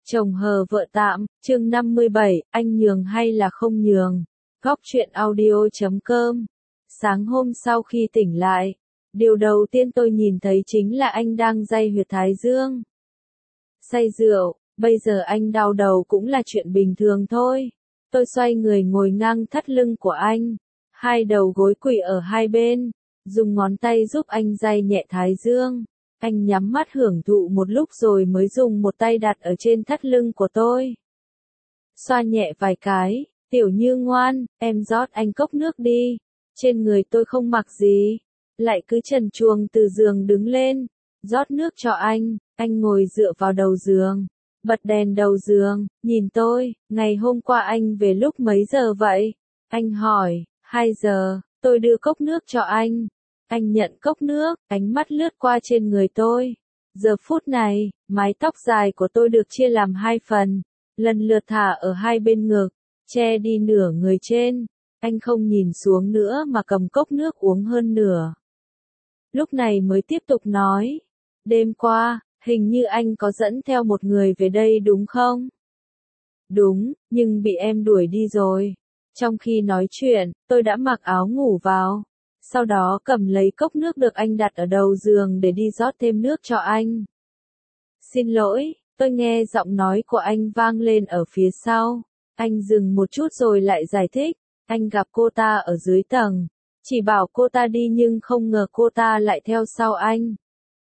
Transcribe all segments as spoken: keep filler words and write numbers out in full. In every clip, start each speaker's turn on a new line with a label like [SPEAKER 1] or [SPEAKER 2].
[SPEAKER 1] Chồng hờ vợ tạm, chương năm mươi bảy, anh nhường hay là không nhường. Góc truyện audio chấm com. Sáng hôm sau khi tỉnh lại, điều đầu tiên tôi nhìn thấy chính là anh đang day huyệt thái dương. Say rượu, bây giờ anh đau đầu cũng là chuyện bình thường thôi. Tôi xoay người ngồi ngang thắt lưng của anh, hai đầu gối quỳ ở hai bên, dùng ngón tay giúp anh day nhẹ thái dương. Anh nhắm mắt hưởng thụ một lúc rồi mới dùng một tay đặt ở trên thắt lưng của tôi. Xoa nhẹ vài cái, Tiểu Như ngoan, em rót anh cốc nước đi. Trên người tôi không mặc gì, lại cứ trần truồng từ giường đứng lên, rót nước cho anh. Anh ngồi dựa vào đầu giường, bật đèn đầu giường, nhìn tôi. Ngày hôm qua anh về lúc mấy giờ vậy? Anh hỏi. Hai giờ, tôi đưa cốc nước cho anh. Anh nhận cốc nước, ánh mắt lướt qua trên người tôi. Giờ phút này, mái tóc dài của tôi được chia làm hai phần, lần lượt thả ở hai bên ngực, che đi nửa người trên. Anh không nhìn xuống nữa mà cầm cốc nước uống hơn nửa. Lúc này mới tiếp tục nói. Đêm qua, hình như anh có dẫn theo một người về đây đúng không? Đúng, nhưng bị em đuổi đi rồi. Trong khi nói chuyện, tôi đã mặc áo ngủ vào. Sau đó cầm lấy cốc nước được anh đặt ở đầu giường để đi rót thêm nước cho anh. Xin lỗi, tôi nghe giọng nói của anh vang lên ở phía sau. Anh dừng một chút rồi lại giải thích. Anh gặp cô ta ở dưới tầng, chỉ bảo cô ta đi nhưng không ngờ cô ta lại theo sau anh.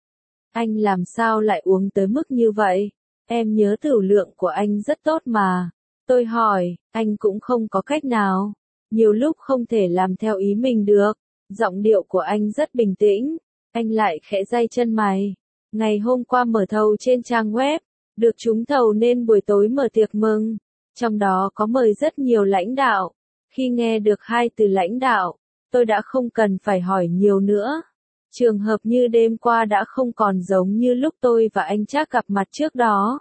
[SPEAKER 1] Anh làm sao lại uống tới mức như vậy? Em nhớ tửu lượng của anh rất tốt mà. Tôi hỏi, anh cũng không có cách nào. Nhiều lúc không thể làm theo ý mình được. Giọng điệu của anh rất bình tĩnh. Anh lại khẽ day chân mày. Ngày hôm qua mở thầu trên trang web, được trúng thầu nên buổi tối mở tiệc mừng. Trong đó có mời rất nhiều lãnh đạo. Khi nghe được hai từ lãnh đạo, tôi đã không cần phải hỏi nhiều nữa. Trường hợp như đêm qua đã không còn giống như lúc tôi và anh Trác gặp mặt trước đó.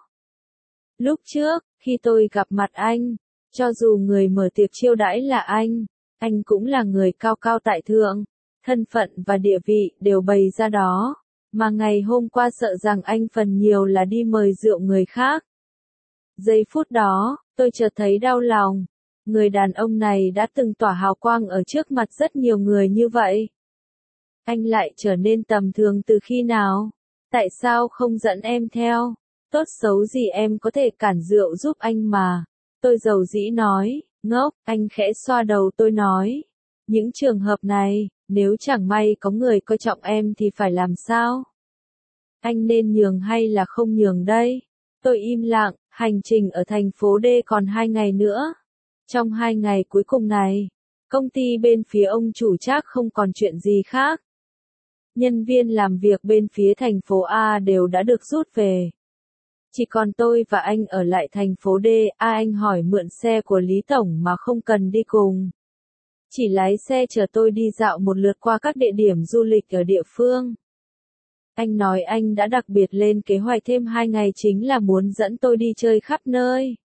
[SPEAKER 1] Lúc trước, khi tôi gặp mặt anh, cho dù người mở tiệc chiêu đãi là anh, anh cũng là người cao cao tại thượng, thân phận và địa vị đều bày ra đó, mà ngày hôm qua sợ rằng anh phần nhiều là đi mời rượu người khác. Giây phút đó, tôi chợt thấy đau lòng, người đàn ông này đã từng tỏa hào quang ở trước mặt rất nhiều người như vậy. Anh lại trở nên tầm thường từ khi nào? Tại sao không dẫn em theo? Tốt xấu gì em có thể cản rượu giúp anh mà. Tôi dầu dĩ nói. Ngốc, anh khẽ xoa đầu tôi nói. Những trường hợp này, nếu chẳng may có người coi trọng em thì phải làm sao? Anh nên nhường hay là không nhường đây? Tôi im lặng, hành trình ở thành phố D còn hai ngày nữa. Trong hai ngày cuối cùng này, công ty bên phía ông chủ Trác không còn chuyện gì khác. Nhân viên làm việc bên phía thành phố A đều đã được rút về. Chỉ còn tôi và anh ở lại thành phố D. A anh hỏi mượn xe của Lý Tổng mà không cần đi cùng. Chỉ lái xe chở tôi đi dạo một lượt qua các địa điểm du lịch ở địa phương. Anh nói anh đã đặc biệt lên kế hoạch thêm hai ngày chính là muốn dẫn tôi đi chơi khắp nơi.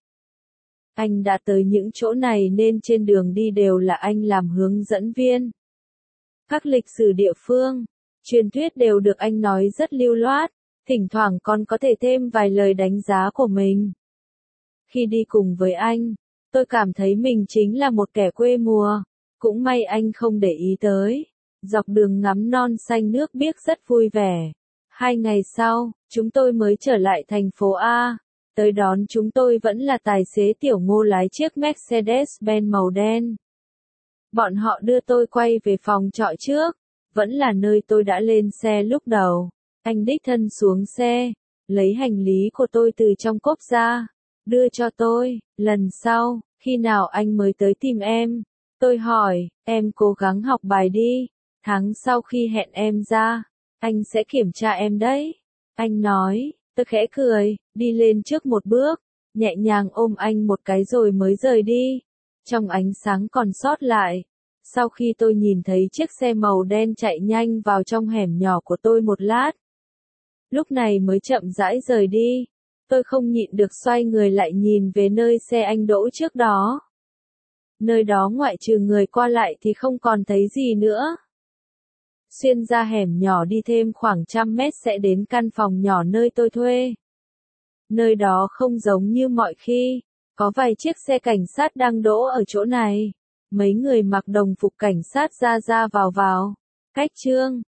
[SPEAKER 1] Anh đã tới những chỗ này nên trên đường đi đều là anh làm hướng dẫn viên. Các lịch sử địa phương, truyền thuyết đều được anh nói rất lưu loát, thỉnh thoảng còn có thể thêm vài lời đánh giá của mình. Khi đi cùng với anh, tôi cảm thấy mình chính là một kẻ quê mùa, cũng may anh không để ý tới. Dọc đường ngắm non xanh nước biếc rất vui vẻ. Hai ngày sau, chúng tôi mới trở lại thành phố A. Tới đón chúng tôi vẫn là tài xế Tiểu Ngô lái chiếc Mercedes-Benz màu đen. Bọn họ đưa tôi quay về phòng trọ trước, vẫn là nơi tôi đã lên xe lúc đầu. Anh đích thân xuống xe, lấy hành lý của tôi từ trong cốp ra, đưa cho tôi. Lần sau, khi nào anh mới tới tìm em? Tôi hỏi, em cố gắng học bài đi, tháng sau khi hẹn em ra, anh sẽ kiểm tra em đấy. Anh nói, tôi khẽ cười, đi lên trước một bước, nhẹ nhàng ôm anh một cái rồi mới rời đi. Trong ánh sáng còn sót lại, sau khi tôi nhìn thấy chiếc xe màu đen chạy nhanh vào trong hẻm nhỏ của tôi một lát, lúc này mới chậm rãi rời đi. Tôi không nhịn được xoay người lại nhìn về nơi xe anh đỗ trước đó. Nơi đó ngoại trừ người qua lại thì không còn thấy gì nữa. Xuyên ra hẻm nhỏ đi thêm khoảng trăm mét sẽ đến căn phòng nhỏ nơi tôi thuê. Nơi đó không giống như mọi khi. Có vài chiếc xe cảnh sát đang đỗ ở chỗ này. Mấy người mặc đồng phục cảnh sát ra ra vào vào. Cách Trương